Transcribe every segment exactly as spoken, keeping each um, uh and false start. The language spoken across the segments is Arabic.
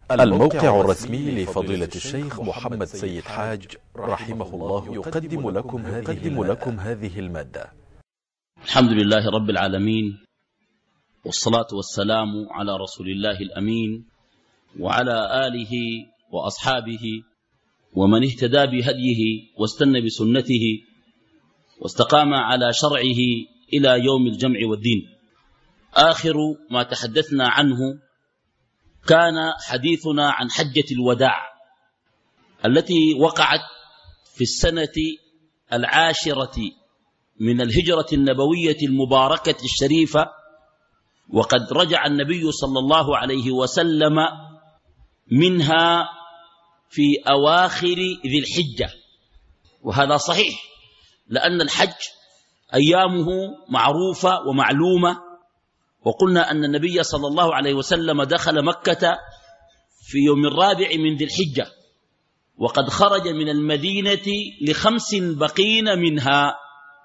الموقع الرسمي لفضيلة الشيخ محمد سيد حاج رحمه الله يقدم لكم هذه, لكم هذه المادة. الحمد لله رب العالمين، والصلاة والسلام على رسول الله الأمين وعلى آله وأصحابه ومن اهتدى بهديه واستنى بسنته واستقام على شرعه إلى يوم الجمع والدين. آخر ما تحدثنا عنه كان حديثنا عن حجة الوداع التي وقعت في السنة العاشرة من الهجرة النبوية المباركة الشريفة، وقد رجع النبي صلى الله عليه وسلم منها في أواخر ذي الحجة، وهذا صحيح لأن الحج أيامه معروفة ومعلومة. وقلنا أن النبي صلى الله عليه وسلم دخل مكة في يوم الرابع من ذي الحجة، وقد خرج من المدينة لخمس بقين منها،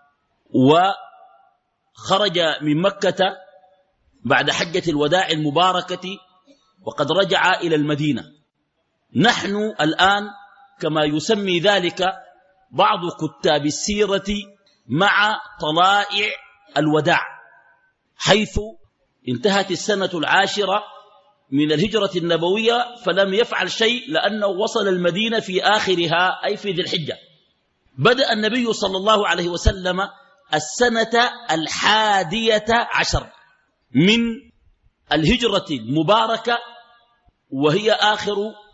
وخرج من مكة بعد حجة الوداع المباركة وقد رجع إلى المدينة. نحن الآن كما يسمي ذلك بعض كتاب السيرة مع طلائع الوداع، حيث انتهت السنة العاشرة من الهجرة النبوية فلم يفعل شيء لأنه وصل المدينة في آخرها أي في ذي الحجة. بدأ النبي صلى الله عليه وسلم السنة الحادية عشر من الهجرة المباركة، وهي آخر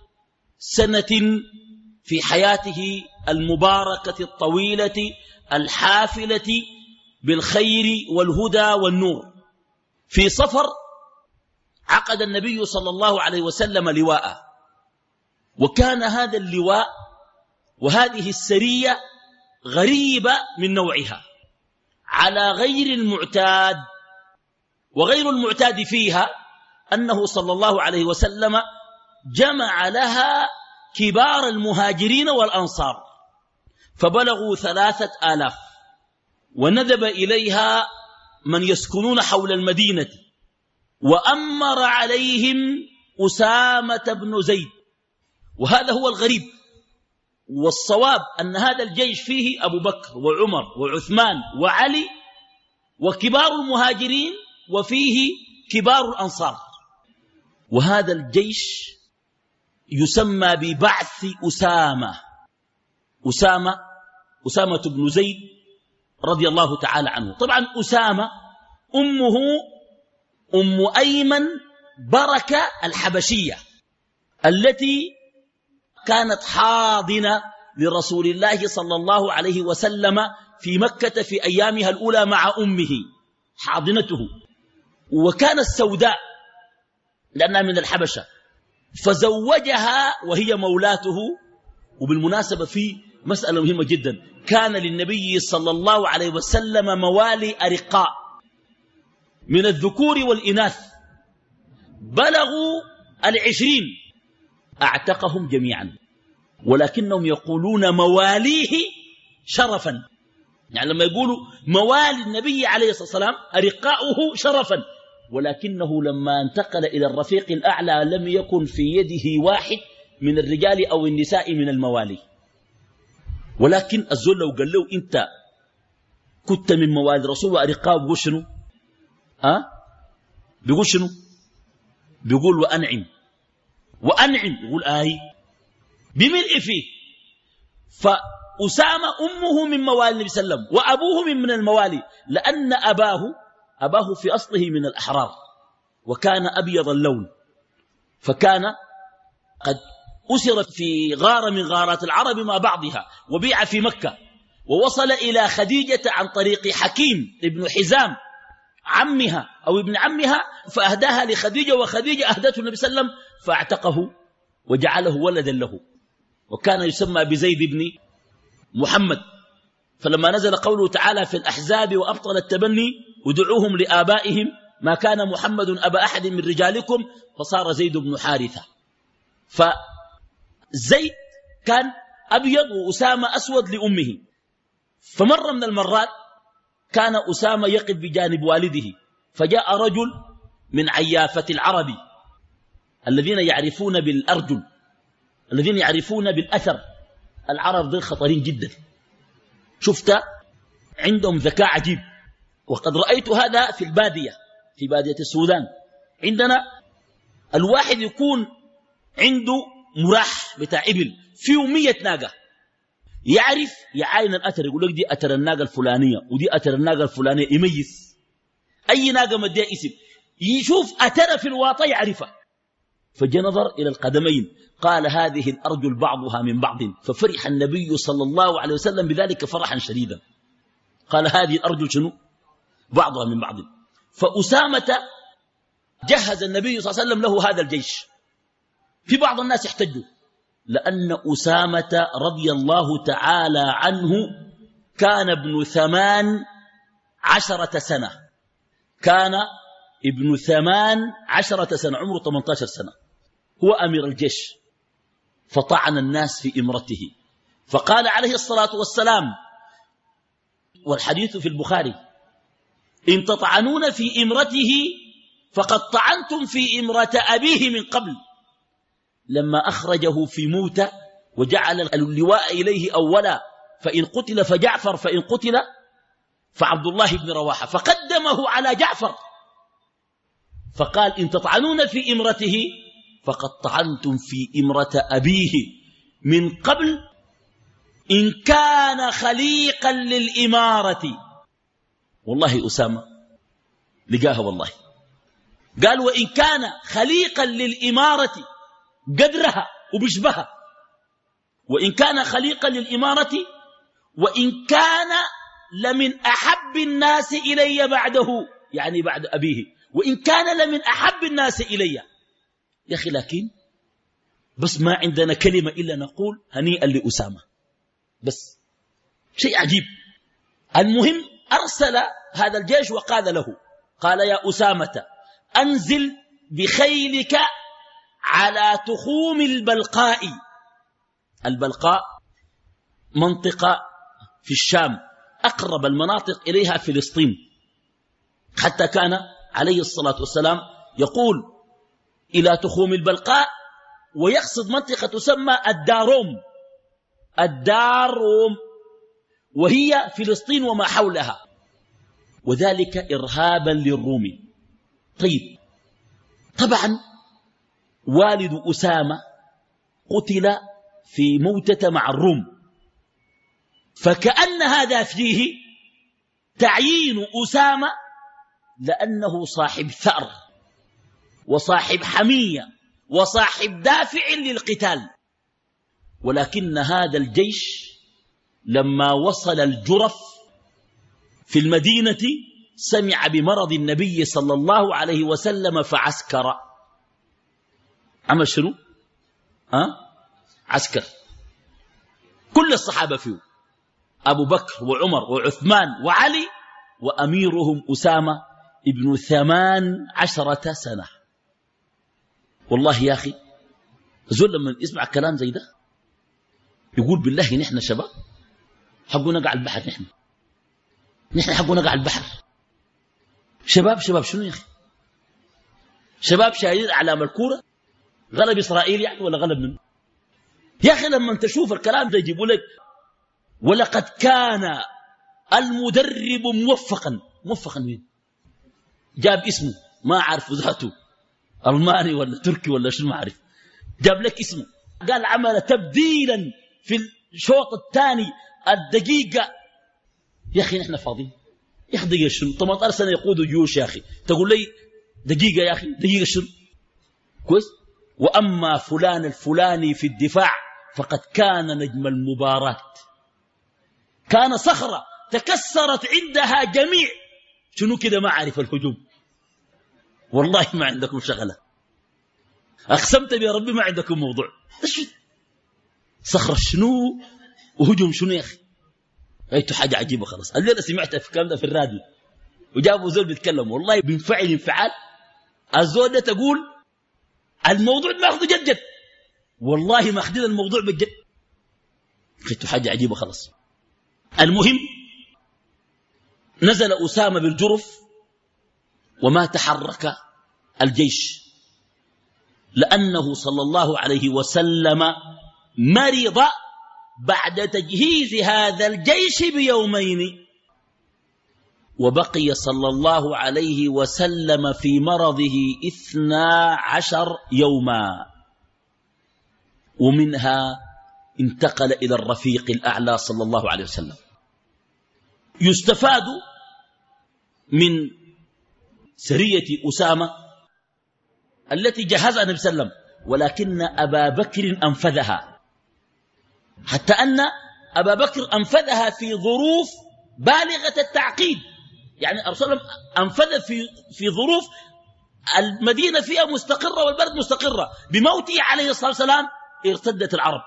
سنة في حياته المباركة الطويلة الحافلة بالخير والهدى والنور. في صفر عقد النبي صلى الله عليه وسلم لواء، وكان هذا اللواء وهذه السرية غريبة من نوعها على غير المعتاد، وغير المعتاد فيها أنه صلى الله عليه وسلم جمع لها كبار المهاجرين والأنصار فبلغوا ثلاثة آلاف، وندب إليها من يسكنون حول المدينة، وأمر عليهم أسامة بن زيد. وهذا هو الغريب، والصواب أن هذا الجيش فيه أبو بكر وعمر وعثمان وعلي وكبار المهاجرين، وفيه كبار الأنصار. وهذا الجيش يسمى ببعث أسامة أسامة أسامة بن زيد رضي الله تعالى عنه. طبعا أسامة أمه أم أيمن بركة الحبشية التي كانت حاضنة لرسول الله صلى الله عليه وسلم في مكة في أيامها الأولى مع أمه، حاضنته، وكانت سوداء لأنها من الحبشة، فزوجها وهي مولاته. وبالمناسبة في مسألة مهمة جدا، كان للنبي صلى الله عليه وسلم موالي أرقاء من الذكور والإناث بلغوا العشرين، أعتقهم جميعا، ولكنهم يقولون مواليه شرفا. يعني لما يقولوا موالي النبي عليه الصلاة والسلام أرقاؤه شرفا، ولكنه لما انتقل إلى الرفيق الأعلى لم يكن في يده واحد من الرجال أو النساء من الموالي. ولكن الزول لو قال له أنت كنت من موالي رسول الله أرقاء، بيقول شنو؟ أه؟ بيقول شنو؟ بيقول وأنعم وأنعم، يقول آي بملء فيه. فأسامة أمه من موالي النبي صلى الله عليه وسلم، وأبوه من, من الموالي، لأن أباه أباه في أصله من الأحرار، وكان أبيض اللون، فكان قد أسر في غارة من غارات العرب مع بعضها، وبيع في مكة، ووصل إلى خديجة عن طريق حكيم ابن حزام عمها أو ابن عمها، فأهداها لخديجة، وخديجة أهدته النبي صلى الله عليه وسلم فاعتقه وجعله ولدا له، وكان يسمى بزيد بن محمد. فلما نزل قوله تعالى في الأحزاب وأبطل التبني ودعوهم لآبائهم ما كان محمد أبا أحد من رجالكم، فصار زيد بن حارثة. فزيد كان أبيض وأسامة أسود لأمه. فمرة من المرات كان أسامة يقف بجانب والده، فجاء رجل من عيافة العرب الذين يعرفون بالأرجل، الذين يعرفون بالأثر. العرب ذي خطرين جدا، شفت عندهم ذكاء عجيب. وقد رأيت هذا في البادية، في بادية السودان. عندنا الواحد يكون عنده مراح بتاع إبل فيه مية ناقة، يعرف يعاين الأثر، يقول لك دي أثر الناقة الفلانية ودي أثر الناقة الفلانية، يميز أي ناقة مديها اسم، يشوف أثر في الواطة يعرفها. فجاء نظر إلى القدمين قال هذه الأرجل بعضها من بعض، ففرح النبي صلى الله عليه وسلم بذلك فرحا شديدا. قال هذه الأرجل شنو؟ بعضها من بعض. فأسامة جهز النبي صلى الله عليه وسلم له هذا الجيش. في بعض الناس يحتجوا لأن أسامة رضي الله تعالى عنه كان ابن ثمان عشرة سنة، كان ابن ثمان عشرة سنة، عمره ثمانية عشر سنة، هو أمير الجيش. فطعن الناس في إمرته، فقال عليه الصلاة والسلام، والحديث في البخاري: إن تطعنون في إمرته فقد طعنتم في إمرة أبيه من قبل. لما أخرجه في موتة وجعل اللواء إليه أولا، فإن قتل فجعفر، فإن قتل فعبد الله بن رواحة، فقدمه على جعفر. فقال إن تطعنون في إمرته فقد طعنتم في إمرة أبيه من قبل، إن كان خليقا للإمارة. والله أسامة لقاها والله، قال وإن كان خليقا للإمارة قدرها وبشبهها، وإن كان خليقا للإمارة، وإن كان لمن أحب الناس إلي بعده، يعني بعد أبيه، وإن كان لمن أحب الناس إلي. يا أخي لكن بس ما عندنا كلمة إلا نقول هنيئا لأسامة، بس شيء عجيب. المهم أرسل هذا الجيش وقال له، قال يا أسامة أنزل بخيلك على تخوم البلقاء. البلقاء منطقة في الشام، أقرب المناطق إليها فلسطين، حتى كان عليه الصلاة والسلام يقول إلى تخوم البلقاء، ويقصد منطقة تسمى الداروم، الداروم وهي فلسطين وما حولها، وذلك إرهابا للروم. طيب، طبعا والد أسامة قتل في موتة مع الروم، فكأن هذا فيه تعيين أسامة لأنه صاحب ثأر وصاحب حمية وصاحب دافع للقتال. ولكن هذا الجيش لما وصل الجرف في المدينة سمع بمرض النبي صلى الله عليه وسلم فعسكر. عمل شنو؟ ها؟ عسكر. كل الصحابة فيه، أبو بكر وعمر وعثمان وعلي، وأميرهم أسامة ابن ثمان عشرة سنة. والله يا أخي زول لما يسمع كلام زي ده يقول بالله نحن شباب حقنا نقع البحر، نحن نحن حقنا نقع البحر. شباب شباب شنو يا أخي؟ شباب شايلين أعلام الكورة، غلب إسرائيل يعني ولا غلب منه؟ يا أخي لما تشوف الكلام ده يجيبوا لك ولقد كان المدرب موفقا. موفقا مين؟ جاب اسمه ما عارف ذاته ألماني ولا تركي ولا شنو ما عارف، جاب لك اسمه، قال عمل تبديلا في الشوط الثاني الدقيقة. يا أخي نحن فاضيين يا أخي، دقيقة شنو؟ ثمانية عشر سنة يقودوا جيوش يا أخي، تقول لي دقيقة يا أخي، دقيقة شنو؟ كويس. وأما فلان الفلاني في الدفاع فقد كان نجم المباراة، كان صخرة تكسرت عندها جميع شنو كده ما عارف الهجوم. والله ما عندكم شغلة، أقسمت بربي ما عندكم موضوع. صخرة شنو وهجوم شنو يا أخي؟ رأيته حاجة عجيبة. خلاص الليلة سمعت في الكلام ده في الراديو، وجابوا زول بيتكلم والله بينفعل انفعال. الزول ده تقول الموضوع ما أخذه جد جد، والله ما أخذين الموضوع بجد. رأيته حاجة عجيبة. خلاص المهم نزل أسامة بالجرف وما تحرك الجيش لأنه صلى الله عليه وسلم مرض بعد تجهيز هذا الجيش بيومين، وبقي صلى الله عليه وسلم في مرضه اثنا عشر يوما، ومنها انتقل إلى الرفيق الأعلى صلى الله عليه وسلم. يستفاد من سرية أسامة التي جهزها النبي صلى الله عليه وسلم، ولكن أبا بكر أنفذها، حتى أن أبا بكر أنفذها في ظروف بالغة التعقيد. يعني الرسول أنفذ في, في ظروف المدينة فيها مستقرة والبلد مستقرة. بموته عليه الصلاة والسلام ارتدت العرب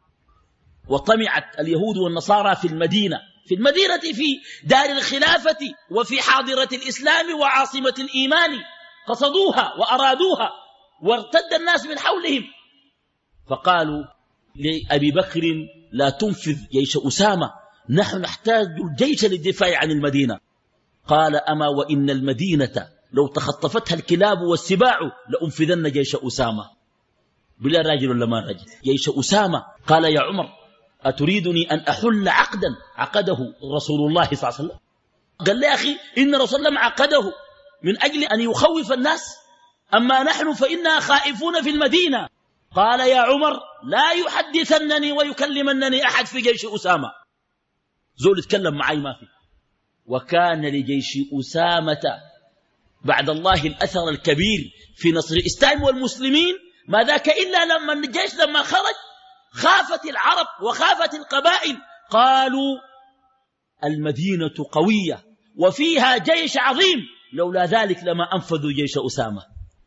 وطمعت اليهود والنصارى في المدينة في المدينة في دار الخلافة وفي حاضرة الإسلام وعاصمة الإيمان، قصدوها وأرادوها وارتد الناس من حولهم، فقالوا لأبي بكر لا تنفذ جيش أسامة، نحن نحتاج الجيش للدفاع عن المدينة. قال أما وإن المدينة لو تخطفتها الكلاب والسباع لأنفذن جيش أسامة. بلا راجل ولا ما راجل؟ جيش أسامة. قال يا عمر أتريدني أن أحل عقدا عقده رسول الله صلى الله عليه وسلم؟ قال لي أخي إن رسول الله عقده من أجل أن يخوف الناس، أما نحن فإنا خائفون في المدينة. قال يا عمر لا يحدثنني ويكلمنني أحد في جيش أسامة. زول يتكلم معي ما في. وكان لجيش أسامة بعد الله الأثر الكبير في نصر الإسلام والمسلمين، ما ذاك إلا لما الجيش لما خرج خافت العرب وخافت القبائل، قالوا المدينة قوية وفيها جيش عظيم، لولا ذلك لما أنفذوا جيش أسامة.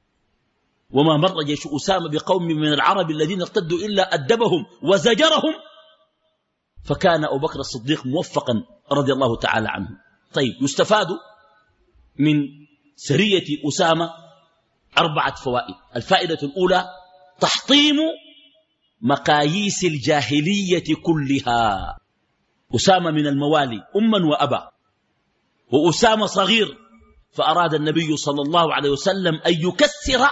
وما مر جيش أسامة بقوم من العرب الذين ارتدوا إلا أدبهم وزجرهم، فكان أبو بكر الصديق موفقا رضي الله تعالى عنه. طيب، يستفاد من سرية أسامة أربعة فوائد. الفائدة الأولى تحطيم مقاييس الجاهلية كلها. أسامة من الموالي أما وأبا، وأسامة صغير، فأراد النبي صلى الله عليه وسلم أن يكسر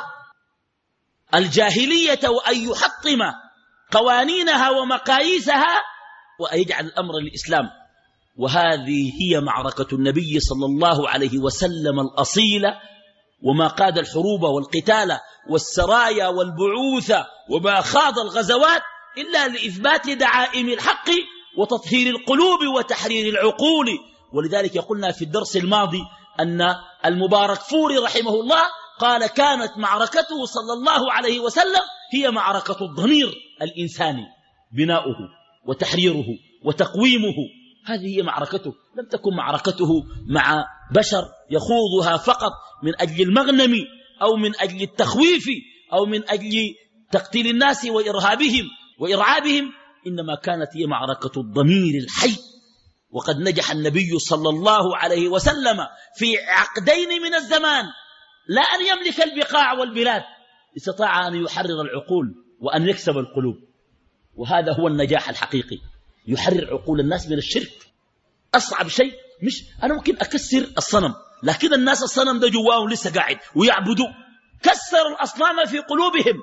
الجاهلية وأن يحطم قوانينها ومقاييسها وأن يجعل الأمر للإسلام. وهذه هي معركة النبي صلى الله عليه وسلم الأصيلة، وما قاد الحروب والقتال والسرايا والبعوث وما خاض الغزوات إلا لإثبات دعائم الحق وتطهير القلوب وتحرير العقول. ولذلك قلنا في الدرس الماضي أن المبارك فوري رحمه الله قال كانت معركته صلى الله عليه وسلم هي معركة الضمير الإنساني، بناؤه وتحريره وتقويمه، هذه هي معركته. لم تكن معركته مع بشر يخوضها فقط من أجل المغنم أو من أجل التخويف أو من أجل تقتيل الناس وإرهابهم وإرعابهم، إنما كانت هي معركة الضمير الحي. وقد نجح النبي صلى الله عليه وسلم في عقدين من الزمان، لا أن يملك البقاع والبلاد، استطاع أن يحرر العقول وأن يكسب القلوب، وهذا هو النجاح الحقيقي، يحرر عقول الناس من الشرك. أصعب شيء مش أنا ممكن أكسر الصنم، لكن الناس الصنم ده جواهم لسه قاعد ويعبدوا، كسر الأصنام في قلوبهم.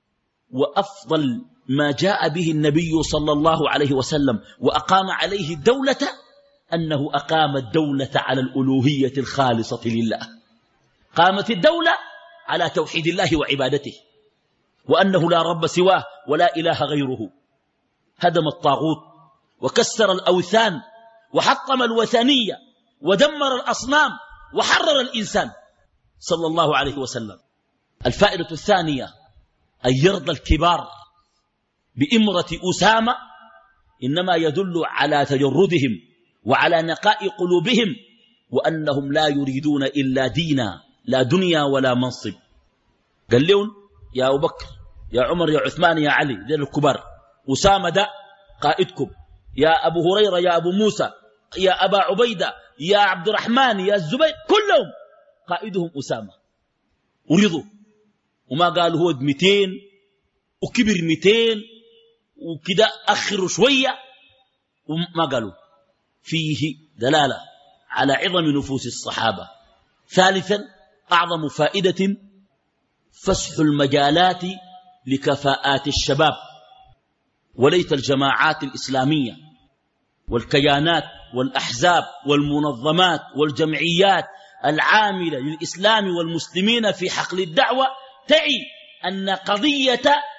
وأفضل ما جاء به النبي صلى الله عليه وسلم وأقام عليه الدولة أنه أقام الدولة على الألوهية الخالصة لله. قامت الدولة على توحيد الله وعبادته، وأنه لا رب سواه ولا إله غيره. هدم الطاغوت وكسر الأوثان وحطم الوثنية ودمر الأصنام وحرر الإنسان صلى الله عليه وسلم. الفائدة الثانية أن يرضى الكبار بإمرة أسامة إنما يدل على تجردهم وعلى نقاء قلوبهم، وأنهم لا يريدون إلا دينا لا دنيا ولا منصب. قال لهم يا أبو بكر يا عمر يا عثمان يا علي، ذي الكبار، أسامة ده قائدكم، يا أبو هريرة يا أبو موسى يا أبا عبيدة يا عبد الرحمن يا الزبير، كلهم قائدهم أسامة. ورضوا وما قالوا هو مئتين وكبر مئتين وكده أخروا شوية، وما قالوا. فيه دلالة على عظم نفوس الصحابة. ثالثا، أعظم فائدة فسح المجالات لكفاءات الشباب، وليت الجماعات الإسلامية والكيانات والأحزاب والمنظمات والجمعيات العاملة للإسلام والمسلمين في حقل الدعوة تعي أن قضية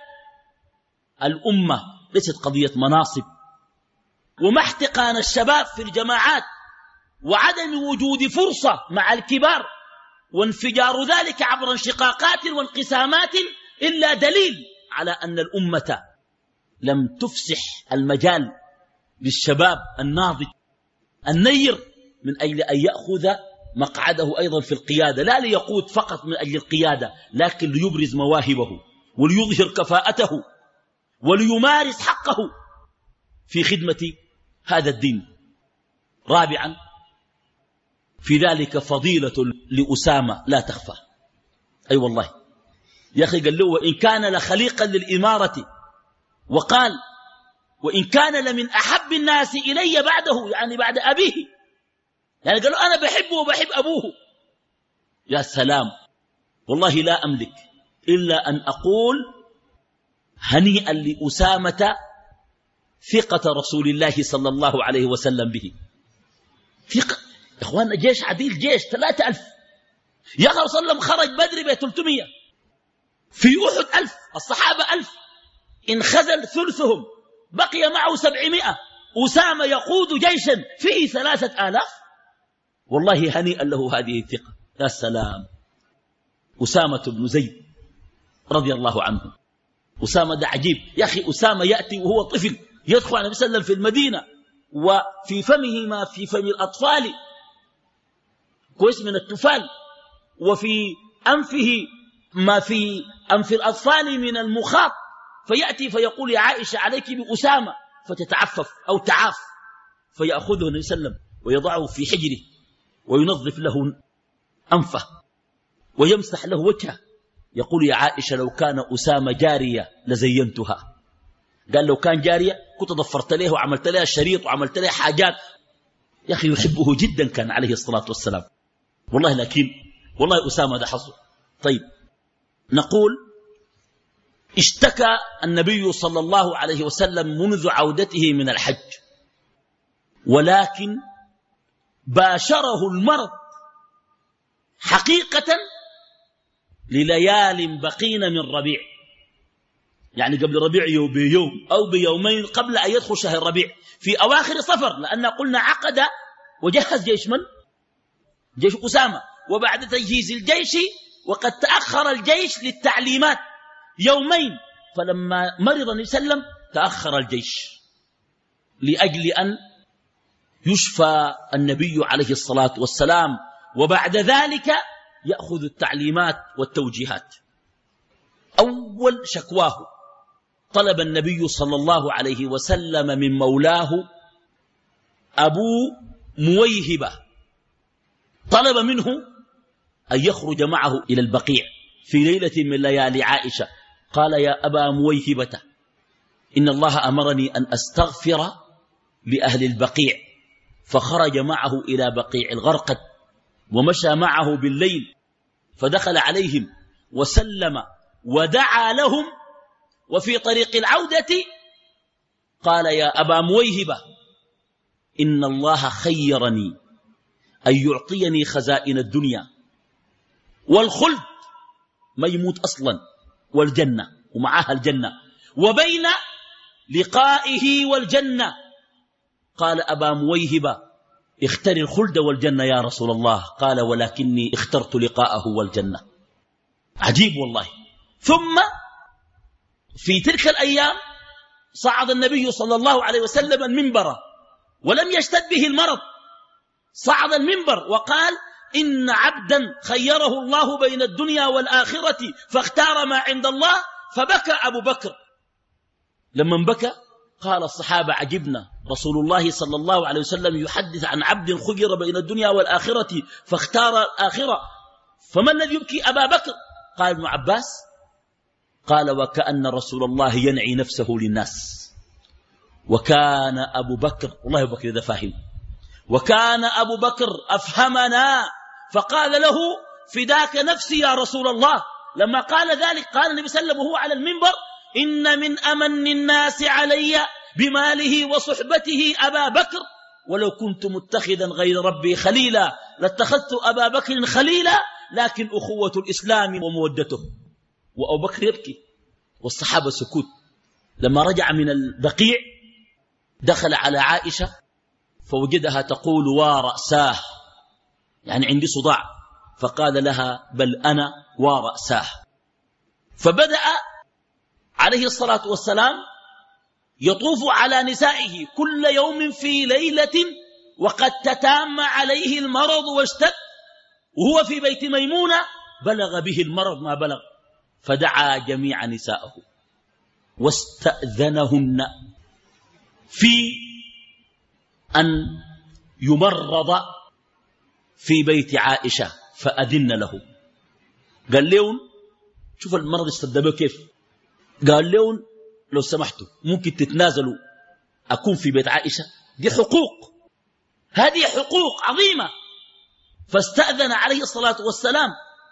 الأمة ليست قضية مناصب وما احتقان الشباب في الجماعات وعدم وجود فرصة مع الكبار وانفجار ذلك عبر انشقاقات وانقسامات إلا دليل على أن الأمة لم تفسح المجال للشباب الناضج النير من أجل أن يأخذ مقعده أيضا في القيادة، لا ليقود فقط من أجل القيادة، لكن ليبرز مواهبه وليظهر كفاءته وليمارس حقه في خدمة هذا الدين. رابعا، في ذلك فضيلة لأسامة لا تخفى. أي أيوة والله يا أخي، قال له وإن كان لخليقا للإمارة، وقال وإن كان لمن أحب الناس إلي بعده، يعني بعد أبيه، يعني قال له أنا بحبه وبحب أبوه. يا سلام، والله لا أملك إلا أن أقول هنيئا لأسامة ثقة رسول الله صلى الله عليه وسلم به. ثقة إخواننا، جيش عديل، جيش ثلاثة ألف. يا أخي صلى الله عليه وسلم خرج بدر ب ثلاثمائة، في أحد ألف، الصحابة ألف، انخزل ثلثهم، بقي معه سبعمائة. أسامة يقود جيشا فيه ثلاثة آلاف. والله هنيئا له هذه الثقة. يا سلام، أسامة بن زيد رضي الله عنه. أسامة ده عجيب يا أخي. أسامة يأتي وهو طفل يدخل على النبي صلى الله عليه وسلم في المدينة وفي فمه ما في فم الأطفال كويس من التفال، وفي أنفه ما في أنف الأطفال من المخاط، فيأتي فيقول يا عائشة عليك بأسامة، فتتعفف أو تعاف، فيأخذه النبي صلى الله عليه وسلم ويضعه في حجره وينظف له أنفه ويمسح له وجهه، يقول يا عائشة لو كان أسامة جارية لزينتها. قال لو كان جارية كنت ضفرت له وعملت لها شريط وعملت لها حاجات. يا أخي يحبه جدا كان عليه الصلاة والسلام والله. لكن والله أسامة ده حظه. طيب نقول اشتكى النبي صلى الله عليه وسلم منذ عودته من الحج، ولكن باشره المرض حقيقة لليال بقين من ربيع، يعني قبل ربيع يوم بيوم أو بيومين قبل أن يدخل شهر ربيع في أواخر صفر، لأن قلنا عقد وجهز جيش من؟ جيش أسامة. وبعد تجهيز الجيش وقد تأخر الجيش للتعليمات يومين، فلما مرض النبي صلى الله عليه وسلم تأخر الجيش لأجل أن يشفى النبي عليه الصلاة والسلام، وبعد ذلك يأخذ التعليمات والتوجيهات. أول شكواه طلب النبي صلى الله عليه وسلم من مولاه أبو مويهبة، طلب منه أن يخرج معه إلى البقيع في ليلة من ليالي عائشة. قال يا أبا مويهبة إن الله أمرني أن أستغفر لأهل البقيع، فخرج معه إلى بقيع الغرقد ومشى معه بالليل، فدخل عليهم وسلم ودعا لهم، وفي طريق العودة قال يا أبا مويهبة إن الله خيرني أن يعطيني خزائن الدنيا والخلد، ما يموت أصلا، والجنة ومعها الجنة، وبين لقائه والجنة. قال أبا مويهبة اختر الخلد والجنة يا رسول الله. قال ولكني اخترت لقاءه والجنة. عجيب والله. ثم في تلك الأيام صعد النبي صلى الله عليه وسلم المنبر ولم يشتد به المرض، صعد المنبر وقال إن عبدا خيره الله بين الدنيا والآخرة فاختار ما عند الله، فبكى أبو بكر. لما بكى قال الصحابة عجبنا، رسول الله صلى الله عليه وسلم يحدث عن عبد خير بين الدنيا والآخرة فاختار الآخرة، فما الذي يبكي أبا بكر؟ قال ابن عباس قال وكأن رسول الله ينعي نفسه للناس. وكان أبو بكر، والله أبو بكر إذا فاهم، وكان أبو بكر أفهمنا، فقال له فداك نفسي يا رسول الله، لما قال ذلك قال النبي صلى الله عليه وسلم وهو على المنبر: إن من أمن الناس علي بماله وصحبته أبا بكر، ولو كنت متخذا غير ربي خليلا لاتخذت أبا بكر خليلا، لكن أخوة الإسلام ومودته. وأبو بكر يبكي والصحابة سكوت. لما رجع من البقيع دخل على عائشة فوجدها تقول: ورأساه، يعني عندي صداع. فقال لها: بل أنا ورأساه. فبدأ عليه الصلاة والسلام يطوف على نسائه كل يوم في ليلة وقد تتام عليه المرض واشتد، وهو في بيت ميمونة بلغ به المرض ما بلغ، فدعا جميع نسائه واستأذنهن في أن يمرض في بيت عائشة فأذن له. قال لهم: شوف المرض استدبه كيف. قال لهم: لو سمحتوا ممكن تتنازلوا أكون في بيت عائشة؟ دي حقوق، هذه حقوق عظيمة. فاستأذن عليه الصلاة والسلام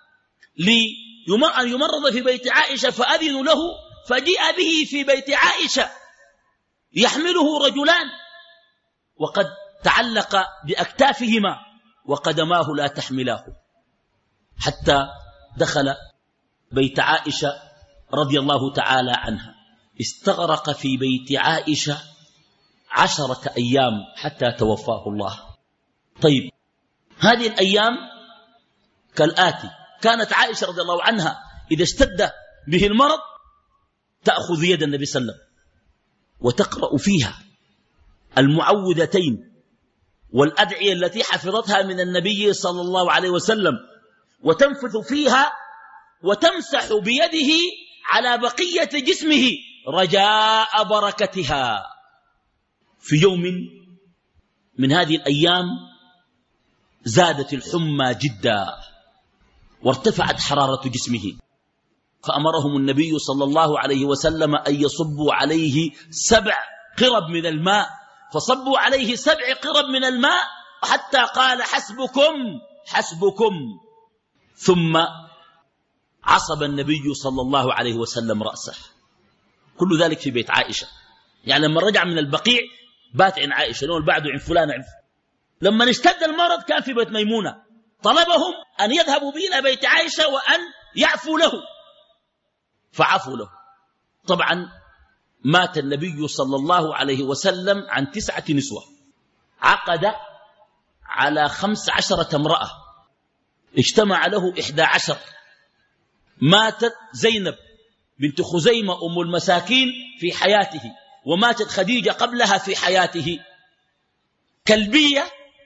أن يمرض في بيت عائشة فأذنوا له، فجاء به في بيت عائشة يحمله رجلان وقد تعلق بأكتافهما وقدماه لا تحملاه، حتى دخل بيت عائشة رضي الله تعالى عنها. استغرق في بيت عائشة عشرة أيام حتى توفاه الله. طيب، هذه الأيام كالآتي: كانت عائشة رضي الله عنها إذا اشتد به المرض تأخذ يد النبي صلى الله عليه وسلم وتقرأ فيها المعوذتين والأدعية التي حفظتها من النبي صلى الله عليه وسلم، وتنفث فيها وتمسح بيده على بقية جسمه رجاء بركتها. في يوم من هذه الأيام زادت الحمى جدا وارتفعت حرارة جسمه، فأمرهم النبي صلى الله عليه وسلم أن يصبوا عليه سبع قرب من الماء، فصبوا عليه سبع قرب من الماء حتى قال: حسبكم حسبكم. ثم عصب النبي صلى الله عليه وسلم رأسه. كل ذلك في بيت عائشة. يعني لما رجع من البقيع بات عن عائشة، نقول بعده عن فلان عن فلان. لما اشتد المرض كان في بيت ميمونة، طلبهم أن يذهبوا به إلى بيت عائشة وأن يعفوا له، فعفوا له. طبعا مات النبي صلى الله عليه وسلم عن تسعة نسوة، عقد على خمس عشرة امرأة، اجتمع له إحدى عشر. ماتت زينب بنت خزيمة أم المساكين في حياته، وماتت خديجة قبلها في حياته. كلبية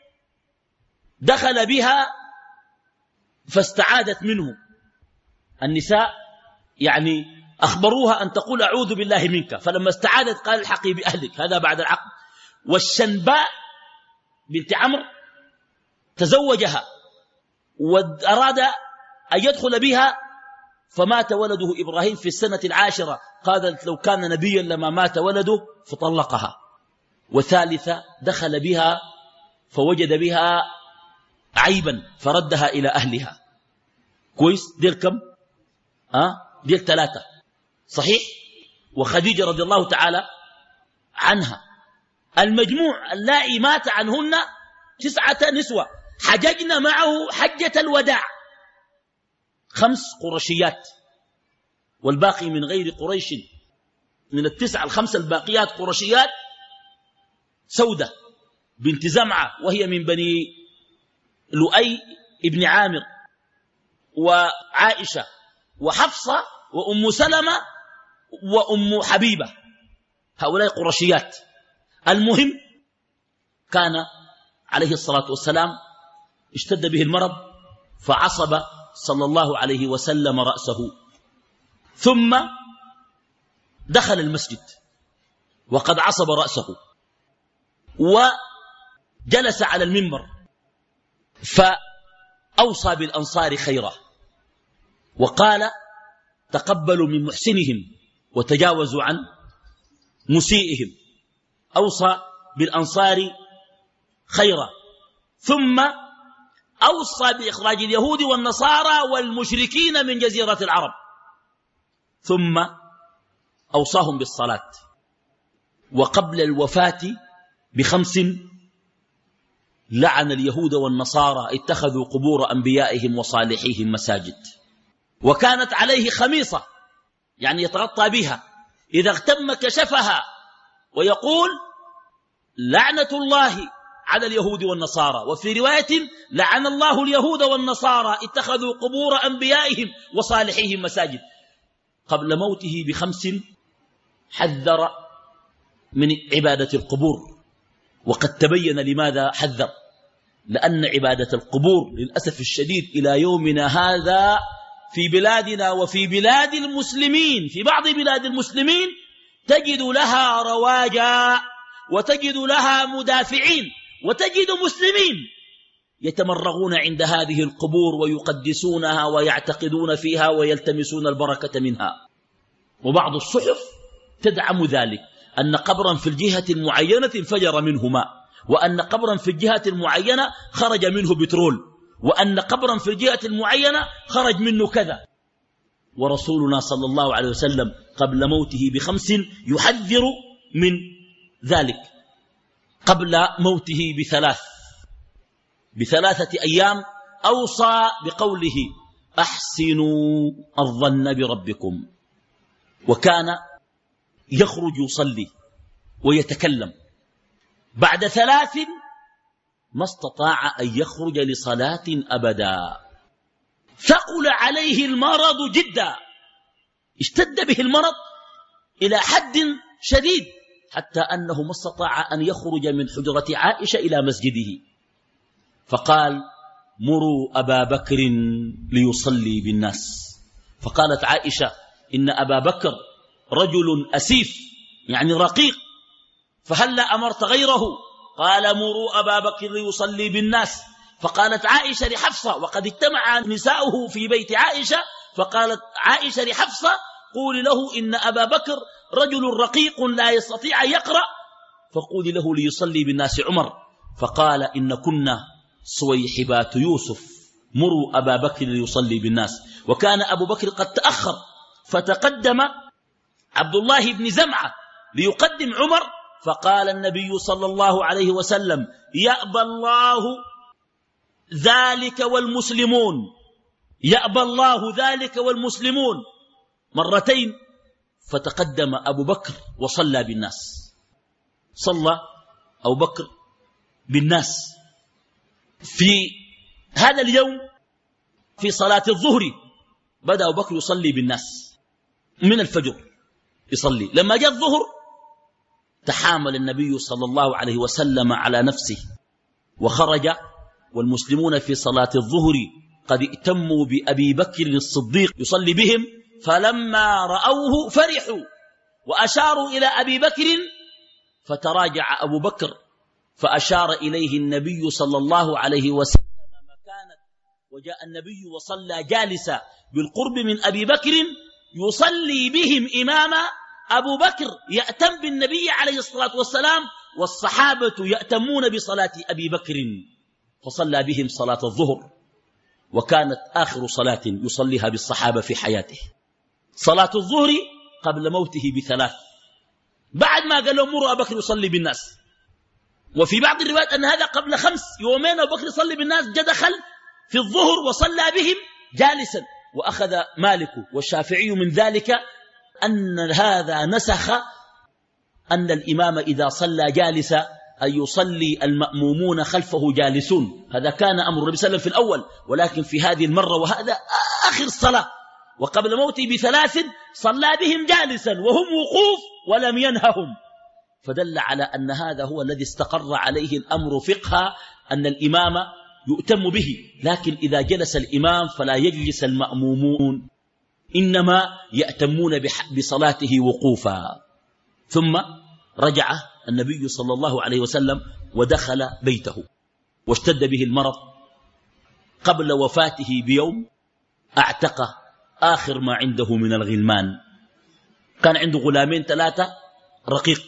دخل بها فاستعادت منه. النساء يعني أخبروها أن تقول: أعوذ بالله منك، فلما استعادت قال: الحقي بأهلك، هذا بعد العقد. والشنباء بنت عمرو تزوجها وأراد أن يدخل بها فمات ولده إبراهيم في السنة العاشرة، قالت: لو كان نبيا لما مات ولده، فطلقها. وثالثة دخل بها فوجد بها عيبا فردها إلى أهلها. كويس؟ دير كم؟ أه؟ دير ثلاثة صحيح. وخديجة رضي الله تعالى عنها. المجموع اللائي مات عنهن تسعة نسوة، حججنا معه حجة الوداع، خمس قرشيات، والباقي من غير قريش. من التسعة الخمسة الباقيات قرشيات: سودة بنت زمعة وهي من بني لؤي ابن عامر، وعائشة، وحفصة، وأم سلمة، وأم حبيبة، هؤلاء قرشيات. المهم كان عليه الصلاة والسلام اشتد به المرض فعصب صلى الله عليه وسلم رأسه، ثم دخل المسجد وقد عصب رأسه وجلس على المنبر، فأوصى بالأنصار خيرا وقال: تقبلوا من محسنهم وتجاوزوا عن مسيئهم. أوصى بالأنصار خيرا، ثم أوصى بإخراج اليهود والنصارى والمشركين من جزيرة العرب، ثم أوصاهم بالصلاة. وقبل الوفاة بخمس لعن اليهود والنصارى اتخذوا قبور أنبيائهم وصالحيهم مساجد، وكانت عليه خميصة يعني يتغطى بها، إذا اغتم كشفها، ويقول لعنة الله على اليهود والنصارى. وفي رواية لعن الله اليهود والنصارى اتخذوا قبور أنبيائهم وصالحيهم مساجد. قبل موته بخمس حذر من عبادة القبور، وقد تبين لماذا حذر، لأن عبادة القبور للأسف الشديد إلى يومنا هذا في بلادنا وفي بلاد المسلمين، في بعض بلاد المسلمين تجد لها رواجا، وتجد لها مدافعين، وتجد مسلمين يتمرغون عند هذه القبور ويقدسونها ويعتقدون فيها ويلتمسون البركة منها. وبعض الصحف تدعم ذلك، أن قبرا في الجهة المعينة انفجر منه ماء، وأن قبرا في الجهة المعينة خرج منه بترول، وأن قبرا في الجهة المعينة خرج منه كذا. ورسولنا صلى الله عليه وسلم قبل موته بخمس يحذر من ذلك. قبل موته بثلاث بثلاثة أيام أوصى بقوله أحسنوا الظن بربكم، وكان يخرج يصلي ويتكلم. بعد ثلاث ما استطاع أن يخرج لصلاة أبدا، ثقل عليه المرض جدا، اشتد به المرض إلى حد شديد، حتى أنه ما استطاع أن يخرج من حجرة عائشة إلى مسجده، فقال مروا أبا بكر ليصلي بالناس. فقالت عائشة إن أبا بكر رجل أسيف يعني رقيق، فهل أمرت غيره؟ قال مروا أبا بكر ليصلي بالناس. فقالت عائشة لحفصة، وقد اجتمع نساؤه في بيت عائشة، فقالت عائشة لحفصة قولي له إن أبا بكر رجل رقيق لا يستطيع أن يقرأ، فقولي له ليصلي بالناس عمر. فقال إن كنا صويحبات يوسف، مروا أبا بكر ليصلي بالناس. وكان أبو بكر قد تأخر، فتقدم عبد الله بن زمعة ليقدم عمر، فقال النبي صلى الله عليه وسلم يأبى الله ذلك والمسلمون، يأبى الله ذلك والمسلمون مرتين. فتقدم أبو بكر وصلى بالناس، صلى أبو بكر بالناس. في هذا اليوم في صلاة الظهر بدأ أبو بكر يصلي بالناس من الفجر يصلي. لما جاء الظهر تحامل النبي صلى الله عليه وسلم على نفسه وخرج، والمسلمون في صلاة الظهر قد ائتموا بأبي بكر الصديق يصلي بهم، فلما رأوه فرحوا وأشاروا إلى أبي بكر، فتراجع أبو بكر فأشار إليه النبي صلى الله عليه وسلم مكانه، وجاء النبي وصلى جالسا بالقرب من أبي بكر يصلي بهم إماما. أبو بكر يأتم بالنبي عليه الصلاة والسلام، والصحابة يأتمون بصلاة أبي بكر، فصلى بهم صلاة الظهر، وكانت آخر صلاة يصليها بالصحابة في حياته صلاة الظهر قبل موته بثلاث، بعد ما قال لهم مروا أبو بكر يصلي بالناس. وفي بعض الروايات أن هذا قبل خمس يومين أبو بكر يصلي بالناس، جاء دخل في الظهر وصلى بهم جالسا. وأخذ مالك والشافعي من ذلك أن هذا نسخ أن الإمام إذا صلى جالسا أن يصلي المأمومون خلفه جالسون. هذا كان أمر النبي صلى الله عليه وسلم في الأول، ولكن في هذه المرة وهذا آخر الصلاة وقبل موته بثلاث صلى بهم جالسا وهم وقوف ولم ينههم، فدل على أن هذا هو الذي استقر عليه الأمر فقها، أن الإمام يؤتم به، لكن إذا جلس الإمام فلا يجلس المأمومون، إنما يأتمون بصلاته وقوفا. ثم رجع النبي صلى الله عليه وسلم ودخل بيته، واشتد به المرض. قبل وفاته بيوم اعتق آخر ما عنده من الغلمان، كان عنده غلامين ثلاثة رقيق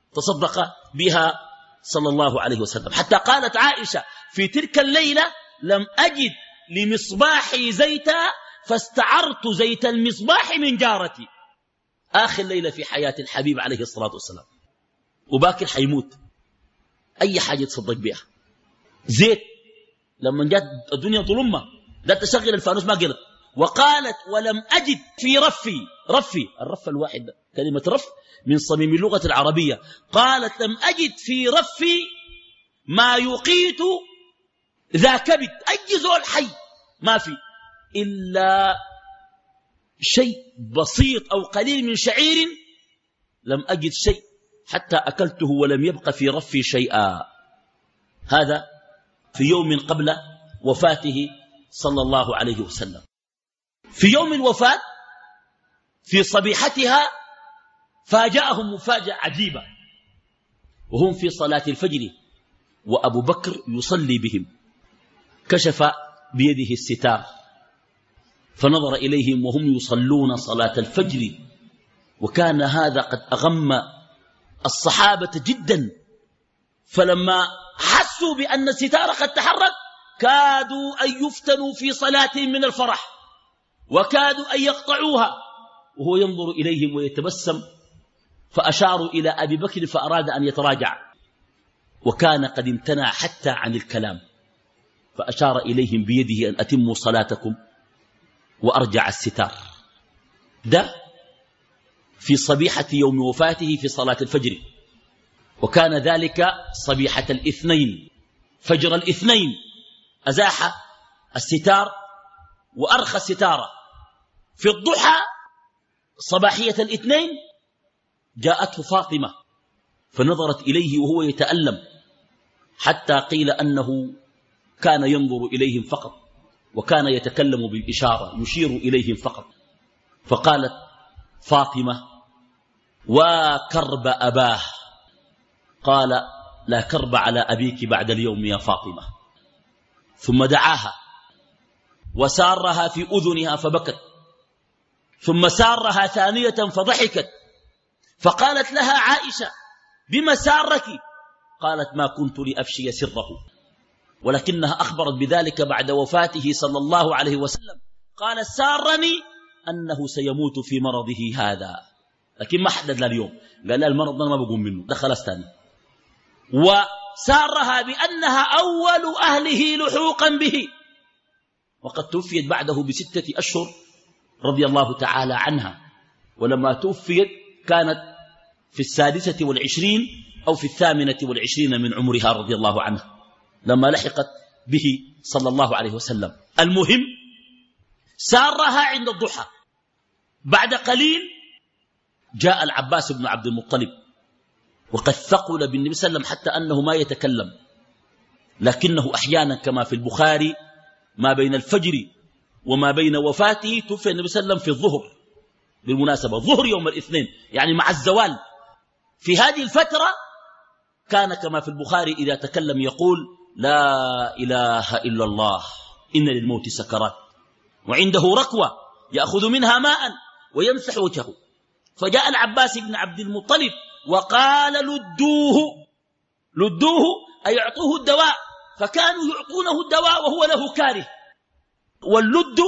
تصدق بها صلى الله عليه وسلم. حتى قالت عائشة في تلك الليلة لم أجد لمصباحي زيتا فاستعرت زيت المصباح من جارتي. آخر ليلة في حياة الحبيب عليه الصلاة والسلام، وباكر حيموت، أي حاجة تصدق بها. زيت لما جات الدنيا ظلمة لا تشغل الفانوس ما قلت. وقالت ولم أجد في رفي، رفي الرف الواحد، كلمة رف من صميم اللغة العربية. قالت لم أجد في رفي ما يقيت ذا كبد، أي زول حي ما في إلا شيء بسيط أو قليل من شعير، لم أجد شيء حتى أكلته ولم يبق في رفي شيئا. هذا في يوم قبل وفاته صلى الله عليه وسلم. في يوم الوفاة في صبيحتها فاجأهم مفاجأة عجيبة، وهم في صلاة الفجر وأبو بكر يصلي بهم، كشف بيده الستار فنظر إليهم وهم يصلون صلاة الفجر، وكان هذا قد أغم الصحابة جدا، فلما حسوا بأن الستار قد تحرك كادوا أن يفتنوا في صلاتهم من الفرح، وكادوا أن يقطعوها، وهو ينظر إليهم ويتبسم، فأشاروا إلى أبي بكر فأراد أن يتراجع، وكان قد امتنع حتى عن الكلام، فأشار إليهم بيده أن أتموا صلاتكم وأرجع الستار. ده في صبيحة يوم وفاته في صلاة الفجر، وكان ذلك صبيحة الاثنين، فجر الاثنين أزاح الستار وأرخى الستارة. في الضحى صباحية الاثنين جاءته فاطمة فنظرت إليه وهو يتألم، حتى قيل أنه كان ينظر إليهم فقط، وكان يتكلم بالإشارة يشير إليهم فقط. فقالت فاطمة وكرب أباه، قال لا كرب على أبيك بعد اليوم يا فاطمة. ثم دعاها وسارها في أذنها فبكت، ثم سارها ثانية فضحكت، فقالت لها عائشة بما سارك؟ قالت ما كنت لأفشي سره، ولكنها أخبرت بذلك بعد وفاته صلى الله عليه وسلم. قال سارني أنه سيموت في مرضه هذا، لكن ما حدد له اليوم، قال لا المرض ما بقوم منه، ده خلاص تاني. وسارها بأنها أول أهله لحوقا به، وقد توفيت بعده بستة أشهر رضي الله تعالى عنها، ولما توفيت كانت في السادسة والعشرين أو في الثامنة والعشرين من عمرها رضي الله عنها لما لحقت به صلى الله عليه وسلم. المهم سارها عند الضحى. بعد قليل جاء العباس بن عبد المطلب، وقد ثقل بالنبي صلى الله عليه وسلم حتى أنه ما يتكلم، لكنه أحيانا كما في البخاري ما بين الفجر وما بين وفاته توفي النبي صلى الله عليه وسلم في الظهر، بالمناسبة ظهر يوم الاثنين يعني مع الزوال. في هذه الفترة كان كما في البخاري إذا تكلم يقول لا إله إلا الله إن للموت سكرات، وعنده ركوة يأخذ منها ماء ويمسح وجهه. فجاء العباس بن عبد المطلب وقال لدوه، لدوه أي يعطوه الدواء، فكانوا يعطونه الدواء وهو له كاره. واللد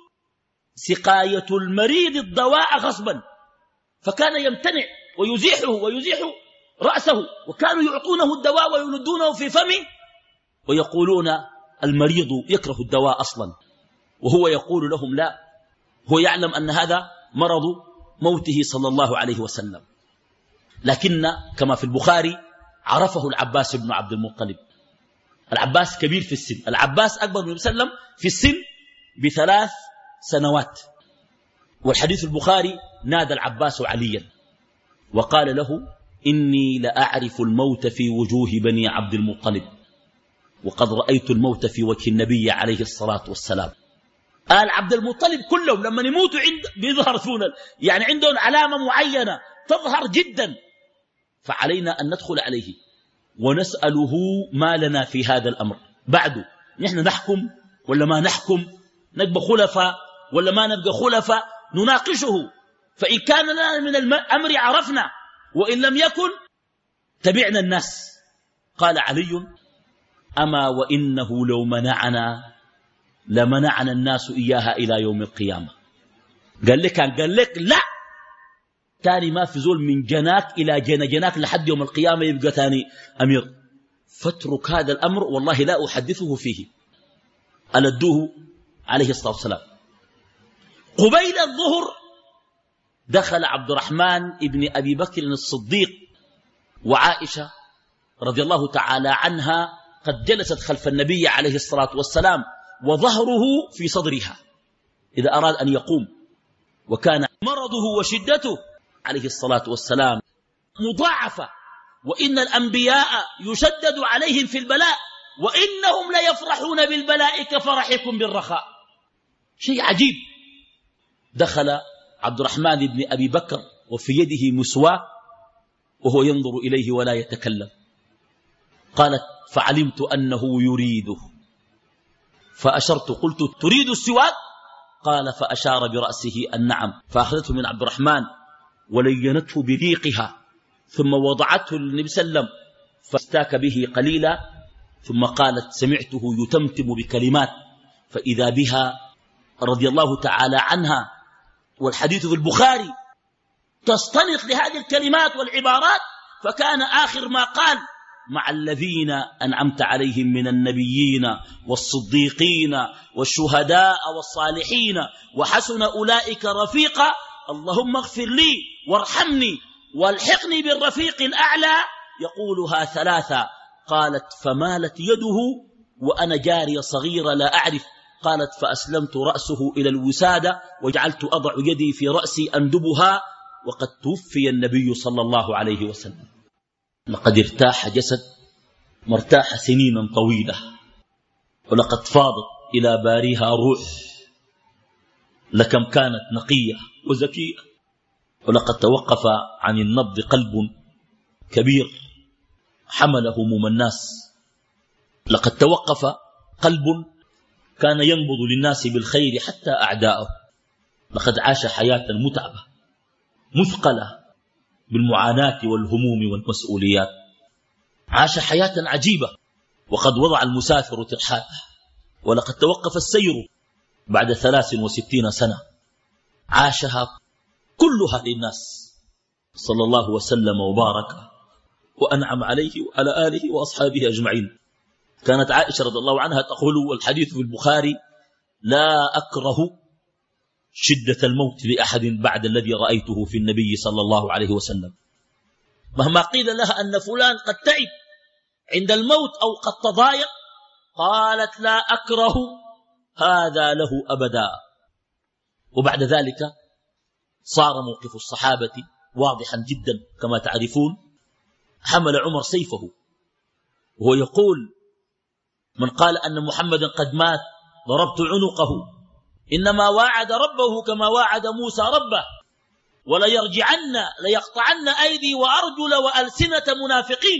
سقاية المريض الدواء غصبا، فكان يمتنع ويزيحه ويزيح رأسه، وكانوا يعطونه الدواء ويلدونه في فمه ويقولون المريض يكره الدواء أصلا، وهو يقول لهم لا، هو يعلم أن هذا مرض موته صلى الله عليه وسلم. لكن كما في البخاري عرفه العباس بن عبد المطلب. العباس كبير في السن، العباس أكبر من النبي صلى الله عليه وسلم في السن بثلاث سنوات. والحديث البخاري نادى العباس عليا وقال له إني لأعرف الموت في وجوه بني عبد المطلب، وقد رأيت الموت في وجه النبي عليه الصلاة والسلام. آل عبد المطلب كلهم لما يموتوا عند بيظهر فينا، يعني عندهم علامة معينة تظهر جدا، فعلينا أن ندخل عليه ونسأله ما لنا في هذا الأمر. بعده نحن نحكم ولا ما نحكم، نبقى خلفاء ولا ما نبقى خلفاء، نناقشه، فإن كان لنا من الأمر عرفنا، وإن لم يكن تبعنا الناس. قال علي: أما وإنه لو منعنا لمنعنا الناس إياها إلى يوم القيامة. قال لك قال لك لا، تاني ما في زول من جناك إلى جنا جناك لحد يوم القيامة يبقى تاني أمير، فاترك هذا الأمر والله لا أحدثه فيه. ألدوه عليه الصلاة والسلام. قبيل الظهر دخل عبد الرحمن ابن أبي بكر الصديق وعائشة رضي الله تعالى عنها قد جلست خلف النبي عليه الصلاة والسلام وظهره في صدرها إذا أراد أن يقوم، وكان مرضه وشدته عليه الصلاة والسلام مضاعفة، وإن الأنبياء يشدد عليهم في البلاء وإنهم ليفرحون بالبلاء كفرحكم بالرخاء. شيء عجيب. دخل عبد الرحمن بن أبي بكر وفي يده مسواك وهو ينظر إليه ولا يتكلم. قالت: فعلمت أنه يريده فأشرت قلت: تريد السواك؟ قال: فأشار برأسه النعم، فأخذته من عبد الرحمن ولينته بريقها ثم وضعته للنبي صلى الله عليه وسلم فاستاك به قليلا، ثم قالت: سمعته يتمتم بكلمات فإذا بها رضي الله تعالى عنها، والحديث في البخاري، تصطنخ لهذه الكلمات والعبارات، فكان آخر ما قال: مع الذين أنعمت عليهم من النبيين والصديقين والشهداء والصالحين وحسن أولئك رفيقا، اللهم اغفر لي وارحمني والحقني بالرفيق الأعلى، يقولها ثلاثة. قالت: فمالت يده وأنا جارية صغيرة لا أعرف. قالت: فأسلمت رأسه إلى الوسادة وجعلت أضع يدي في رأسي أندبها، وقد توفي النبي صلى الله عليه وسلم. لقد ارتاح جسد مرتاح سنينا طويلة، ولقد فاضت إلى باريها روح، لكم كانت نقية وزكية، ولقد توقف عن النبض قلب كبير حمل هموم الناس، لقد توقف قلب كان ينبض للناس بالخير حتى أعداءه، لقد عاش حياة متعبة مثقلة بالمعاناة والهموم والمسؤوليات، عاش حياة عجيبة، وقد وضع المسافر ترحاله، ولقد توقف السير بعد ثلاث وستين سنة عاشها كلها للناس، صلى الله وسلم وبارك وأنعم عليه وعلى آله وأصحابه أجمعين. كانت عائشة رضي الله عنها تقول، والحديث في البخاري: لا أكره شدة الموت لأحد بعد الذي رأيته في النبي صلى الله عليه وسلم. مهما قيل لها أن فلان قد تعب عند الموت أو قد تضايق، قالت: لا أكره هذا له أبدا. وبعد ذلك صار موقف الصحابة واضحا جدا كما تعرفون. حمل عمر سيفه وهو يقول: من قال أن محمدا قد مات ضربت عنقه، إنما واعد ربه كما واعد موسى ربه، وليرجعن ليقطعن أيدي وأرجل وألسنة منافقين،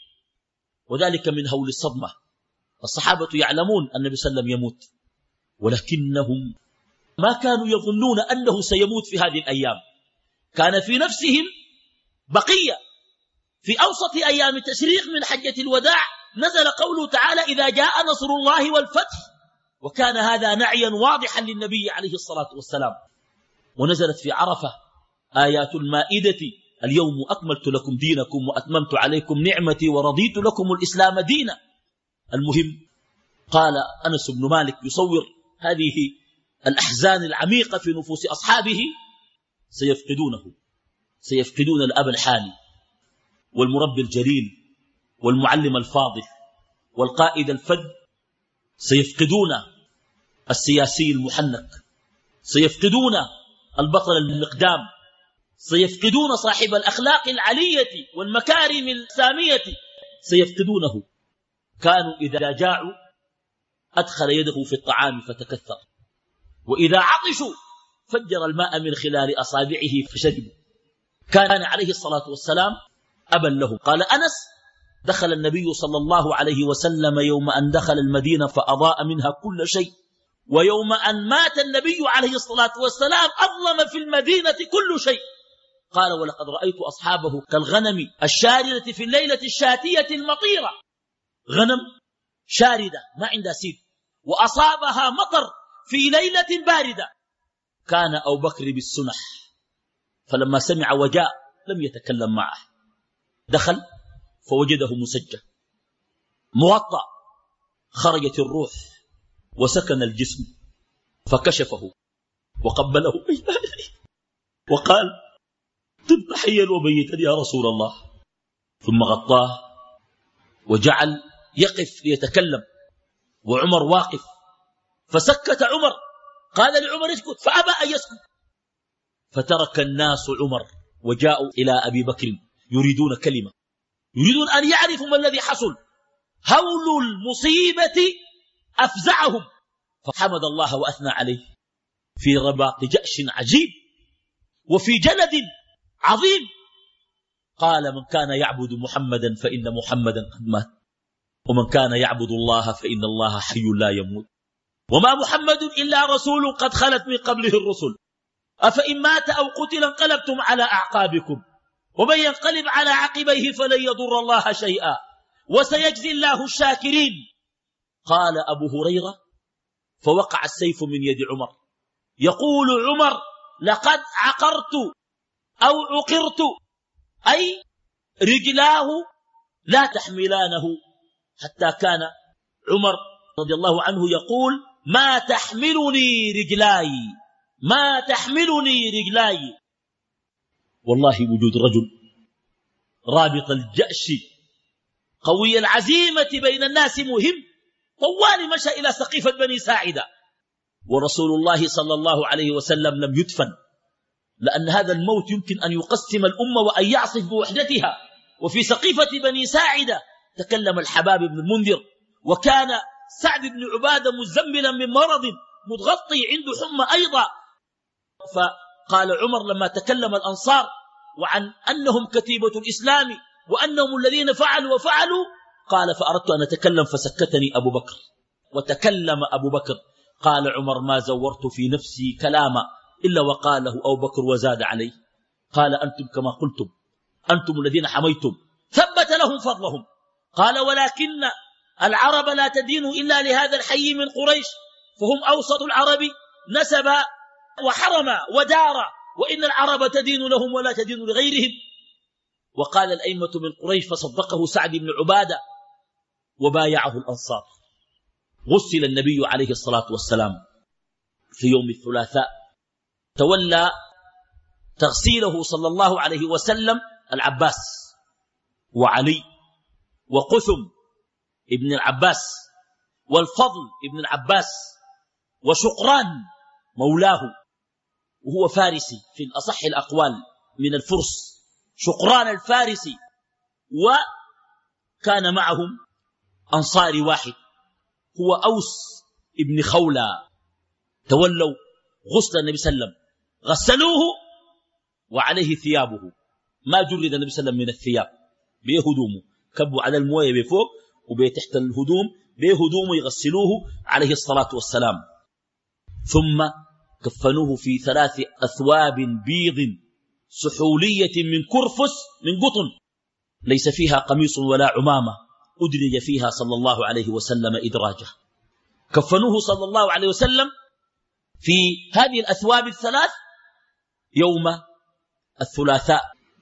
وذلك من هول الصدمة. الصحابة يعلمون أن النبي صلى الله عليه وسلم يموت، ولكنهم ما كانوا يظنون أنه سيموت في هذه الأيام. كان في نفسهم بقية. في أوسط أيام التشريق من حجة الوداع نزل قوله تعالى: إذا جاء نصر الله والفتح، وكان هذا نعيا واضحا للنبي عليه الصلاة والسلام. ونزلت في عرفة آيات المائدة: اليوم أكملت لكم دينكم وأتممت عليكم نعمتي ورضيت لكم الإسلام دينا. المهم، قال أنس بن مالك يصور هذه الأحزان العميقة في نفوس أصحابه: سيفقدونه، سيفقدون الأب الحاني والمربي الجليل والمعلم الفاضل والقائد الفذ، سيفقدون السياسي المحنك، سيفقدون البطل المقدام، سيفقدون صاحب الأخلاق العلية والمكارم السامية، سيفقدونه. كانوا إذا جاعوا أدخل يده في الطعام فتكثر، وإذا عطشوا فجر الماء من خلال أصابعه فشربوا. كان عليه الصلاة والسلام أبا له. قال أنس: دخل النبي صلى الله عليه وسلم يوم أن دخل المدينة فأضاء منها كل شيء، ويوم أن مات النبي عليه الصلاة والسلام أظلم في المدينة كل شيء. قال ولقد رأيت أصحابه كالغنم الشاردة في الليلة الشاتية المطيرة. غنم شاردة ما عندها سيد وأصابها مطر في ليلة باردة. كان أبو بكر بالسنح، فلما سمع وجاء لم يتكلم معه، دخل فوجده مسجى موطأ، خرجت الروح وسكن الجسم، فكشفه وقبله وقال طبت حيا وميتا يا رسول الله، ثم غطاه وجعل يقف ليتكلم وعمر واقف، فسكت عمر، قال لعمر اسكت فأبى أن يسكت، فترك الناس عمر وجاءوا إلى أبي بكر يريدون كلمة، يريدون أن يعرفوا ما الذي حصل. هول المصيبة أفزعهم، فحمد الله وأثنى عليه في رباط جأش عجيب وفي جلد عظيم. قال من كان يعبد محمدا فإن محمدا قد مات، ومن كان يعبد الله فإن الله حي لا يموت، وما محمد إلا رسول قد خلت من قبله الرسل، أفإن مات أو قتل انقلبتم على أعقابكم، ومن ينقلب على عقبيه فلن يضر الله شيئا وسيجزي الله الشاكرين. قال أبو هريرة فوقع السيف من يد عمر، يقول عمر لقد عقرت أو عقرت، أي رجلاه لا تحملانه، حتى كان عمر رضي الله عنه يقول ما تحملني رجلاي ما تحملني رجلاي. والله وجود رجل رابط الجأش قوي العزيمة بين الناس مهم. طوال مشى إلى سقيفة بني ساعدة، ورسول الله صلى الله عليه وسلم لم يدفن، لأن هذا الموت يمكن أن يقسم الأمة وأن يعصف بوحدتها. وفي سقيفة بني ساعدة تكلم الحباب بن المنذر، وكان سعد بن عبادة مزملا من مرض متغطي عنده حمى أيضا. فقال عمر لما تكلم الأنصار وعن أنهم كتيبة الإسلام وأنهم الذين فعلوا وفعلوا، قال فأردت أن أتكلم فسكتني أبو بكر، وتكلم أبو بكر. قال عمر ما زورت في نفسي كلاما إلا وقاله أبو بكر وزاد عليه، قال أنتم كما قلتم، أنتم الذين حميتم، ثبت لهم فضلهم. قال ولكن العرب لا تدين إلا لهذا الحي من قريش، فهم أوسط العرب نسبا وحرما ودارا، وإن العرب تدين لهم ولا تدين لغيرهم. وقال الأئمة من قريش فصدقه سعد بن عبادة وبايعه الأنصار. غسل النبي عليه الصلاة والسلام في يوم الثلاثاء، تولى تغسيله صلى الله عليه وسلم العباس وعلي وقثم ابن العباس والفضل ابن العباس وشقران مولاه، وهو فارسي في الأصح الأقوال من الفرس، شقران الفارسي، وكان معهم أنصاري واحد هو أوس ابن خولة. تولوا غسل النبي صلى الله عليه وسلم، غسلوه وعليه ثيابه، ما جرد النبي صلى الله عليه وسلم من الثياب، بهدومه كبوا على المويه بفوق وبتحت الهدوم بهدومه يغسلوه عليه الصلاة والسلام. ثم كفنوه في ثلاث أثواب بيض سحولية من كرفس من قطن ليس فيها قميص ولا عمامة، أدرج فيها صلى الله عليه وسلم إدراجه. كفنوه صلى الله عليه وسلم في هذه الأثواب الثلاث يوم الثلاثاء،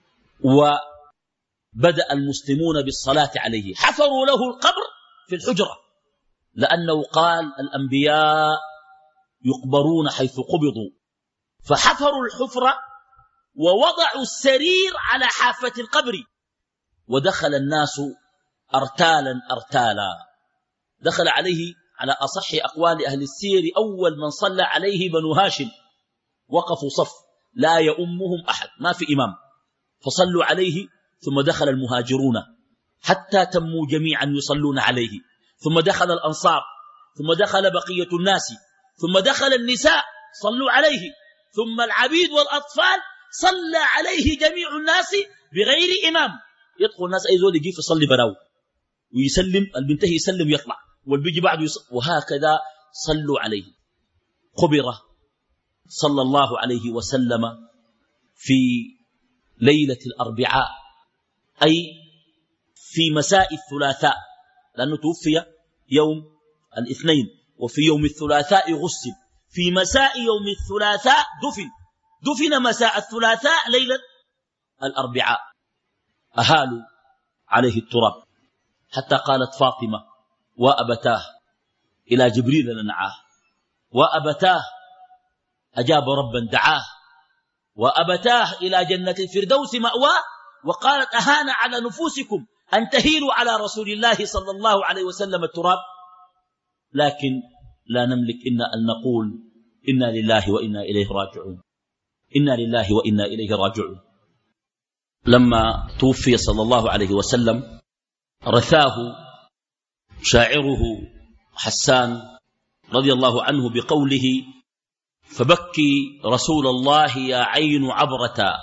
وبدأ المسلمون بالصلاة عليه. حفروا له القبر في الحجرة، لأنه قال الأنبياء يقبرون حيث قبضوا، فحفروا الحفرة ووضعوا السرير على حافة القبر، ودخل الناس أرتالا أرتالا. دخل عليه على أصح أقوال أهل السير أول من صلى عليه بنو هاشم، وقفوا صف لا يؤمهم أحد، ما في إمام، فصلوا عليه. ثم دخل المهاجرون حتى تموا جميعا يصلون عليه، ثم دخل الأنصار، ثم دخل بقية الناس، ثم دخل النساء صلوا عليه، ثم العبيد والأطفال صلى عليه جميع الناس بغير إمام. يدخل الناس أي زول يجي فصلي براو ويسلم، البنته يسلم يطلع، والبيجي بعده يصلي، وهكذا صلوا عليه. قبر صلى الله عليه وسلم في ليلة الأربعاء، أي في مساء الثلاثاء، لأنه توفي يوم الاثنين وفي يوم الثلاثاء غسل، في مساء يوم الثلاثاء دفن دفن مساء الثلاثاء ليلة الأربعاء. أهالوا عليه التراب حتى قالت فاطمة: وأبتاه إلى جبريل لنعاه، وأبتاه أجاب ربا دعاه، وأبتاه إلى جنة الفردوس مأواه، وقالت: أهان على نفوسكم أن تهيلوا على رسول الله صلى الله عليه وسلم التراب. لكن لا نملك إلا أن نقول: إنا لله وإنا إليه راجعون، إنا لله وإنا إليه راجعون. لما توفي صلى الله عليه وسلم رثاه شاعره حسان رضي الله عنه بقوله: فبكي رسول الله يا عين عبرة،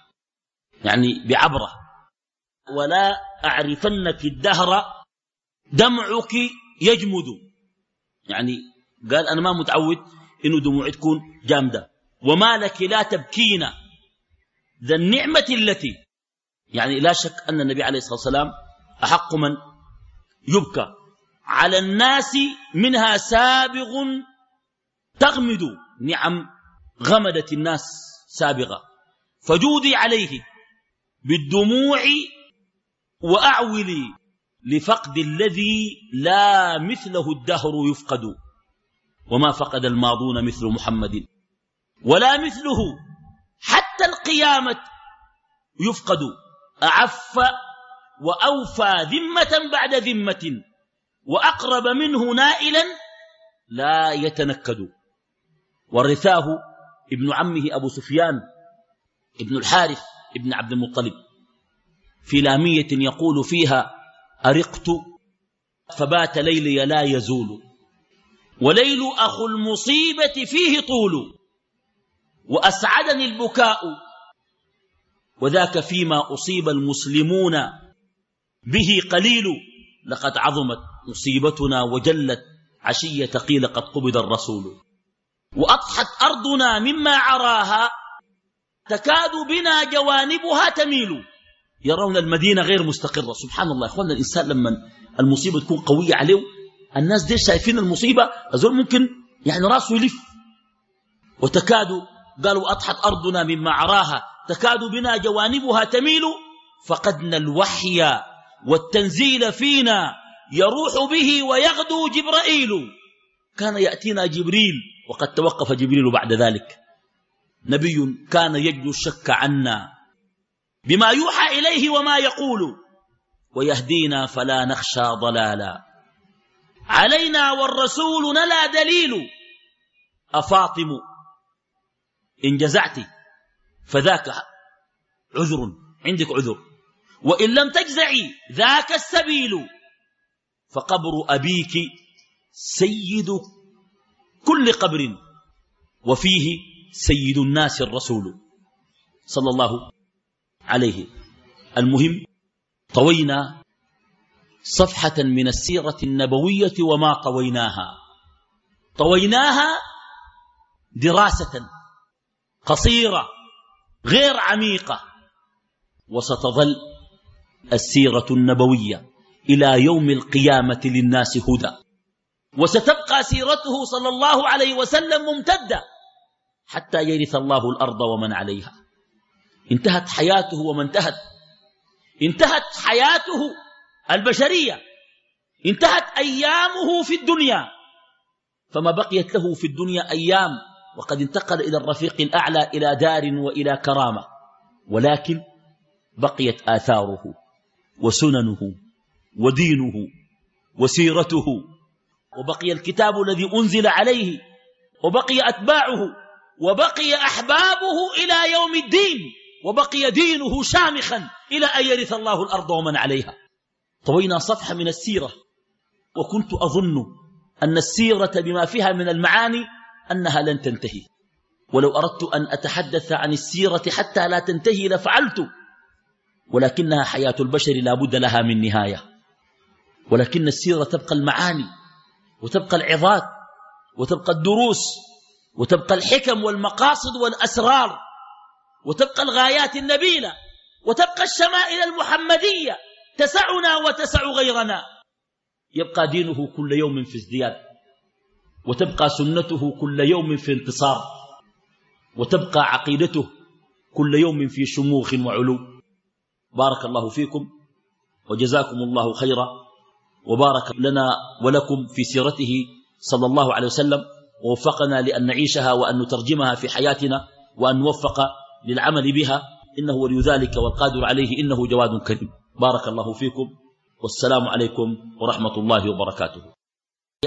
يعني بعبرة، ولا أعرفنك الدهر دمعك يجمد. يعني قال أنا ما متعود إنه دموعي تكون جامدة. وما لك لا تبكين ذا النعمة التي، يعني لا شك أن النبي عليه الصلاة والسلام أحق من يبكى على الناس، منها سابغ تغمد، نعم غمدت الناس سابغة، فجودي عليه بالدموع وأعولي لفقد الذي لا مثله الدهر يفقد. وما فقد الماضون مثل محمد ولا مثله حتى القيامة يفقد. أعف وأوفى ذمة بعد ذمة، وأقرب منه نائلا لا يتنكد. ورثاه ابن عمه أبو سفيان ابن الحارث ابن عبد المطلب في لامية يقول فيها: أرقت فبات ليلي لا يزول، وليل أخو المصيبة فيه طول، وأسعدني البكاء وذاك فيما أصيب المسلمون به قليل، لقد عظمت مصيبتنا وجلت عشية قيل قد قبض الرسول، وأضحت أرضنا مما عراها تكاد بنا جوانبها تميل. يرون المدينة غير مستقرة. سبحان الله يا أخوانا، الإنسان لما المصيبة تكون قوية عليه، الناس دي شايفين المصيبة أزول ممكن يعني راسه يلف. وتكاد قالوا أضحت أرضنا مما عراها تكاد بنا جوانبها تميل، فقدنا الوحي والتنزيل فينا يروح به ويغدو جبرائيل. كان يأتينا جبريل وقد توقف جبريل بعد ذلك. نبي كان يجلو الشك عنا بما يوحى إليه وما يقول، ويهدينا فلا نخشى ضلالا، علينا والرسول لا دليل. أفاطم إن جزعت فذاك عذر، عندك عذر، وإن لم تجزعي ذاك السبيل، فقبر أبيك سيد كل قبر، وفيه سيد الناس الرسول صلى الله عليه. المهم طوينا صفحة من السيرة النبوية وما طويناها، طويناها دراسة قصيرة غير عميقة، وستظل السيرة النبوية إلى يوم القيامة للناس هدى، وستبقى سيرته صلى الله عليه وسلم ممتدة حتى يرث الله الأرض ومن عليها. انتهت حياته وما انتهت، انتهت حياته البشرية، انتهت أيامه في الدنيا، فما بقيت له في الدنيا أيام، وقد انتقل إلى الرفيق الأعلى إلى دار وإلى كرامة، ولكن بقيت آثاره وسننه ودينه وسيرته، وبقي الكتاب الذي أنزل عليه، وبقي أتباعه، وبقي أحبابه إلى يوم الدين، وبقي دينه شامخا إلى أن يرث الله الأرض ومن عليها. طوينا صفحة من السيرة، وكنت أظن أن السيرة بما فيها من المعاني أنها لن تنتهي، ولو أردت أن أتحدث عن السيرة حتى لا تنتهي لفعلت، ولكنها حياة البشر لا بد لها من نهاية. ولكن السيرة تبقى المعاني، وتبقى العظات، وتبقى الدروس، وتبقى الحكم والمقاصد والأسرار، وتبقى الغايات النبيلة وتبقى الشمائل المحمدية تسعنا وتسع غيرنا. يبقى دينه كل يوم في ازدياد، وتبقى سنته كل يوم في انتصار، وتبقى عقيدته كل يوم في شموخ وعلو. بارك الله فيكم وجزاكم الله خيرا، وبارك لنا ولكم في سيرته صلى الله عليه وسلم، ووفقنا لأن نعيشها وأن نترجمها في حياتنا، وأن نوفق للعمل بها، إنه ولي ذلك والقادر عليه، إنه جواد كريم. بارك الله فيكم، والسلام عليكم ورحمة الله وبركاته.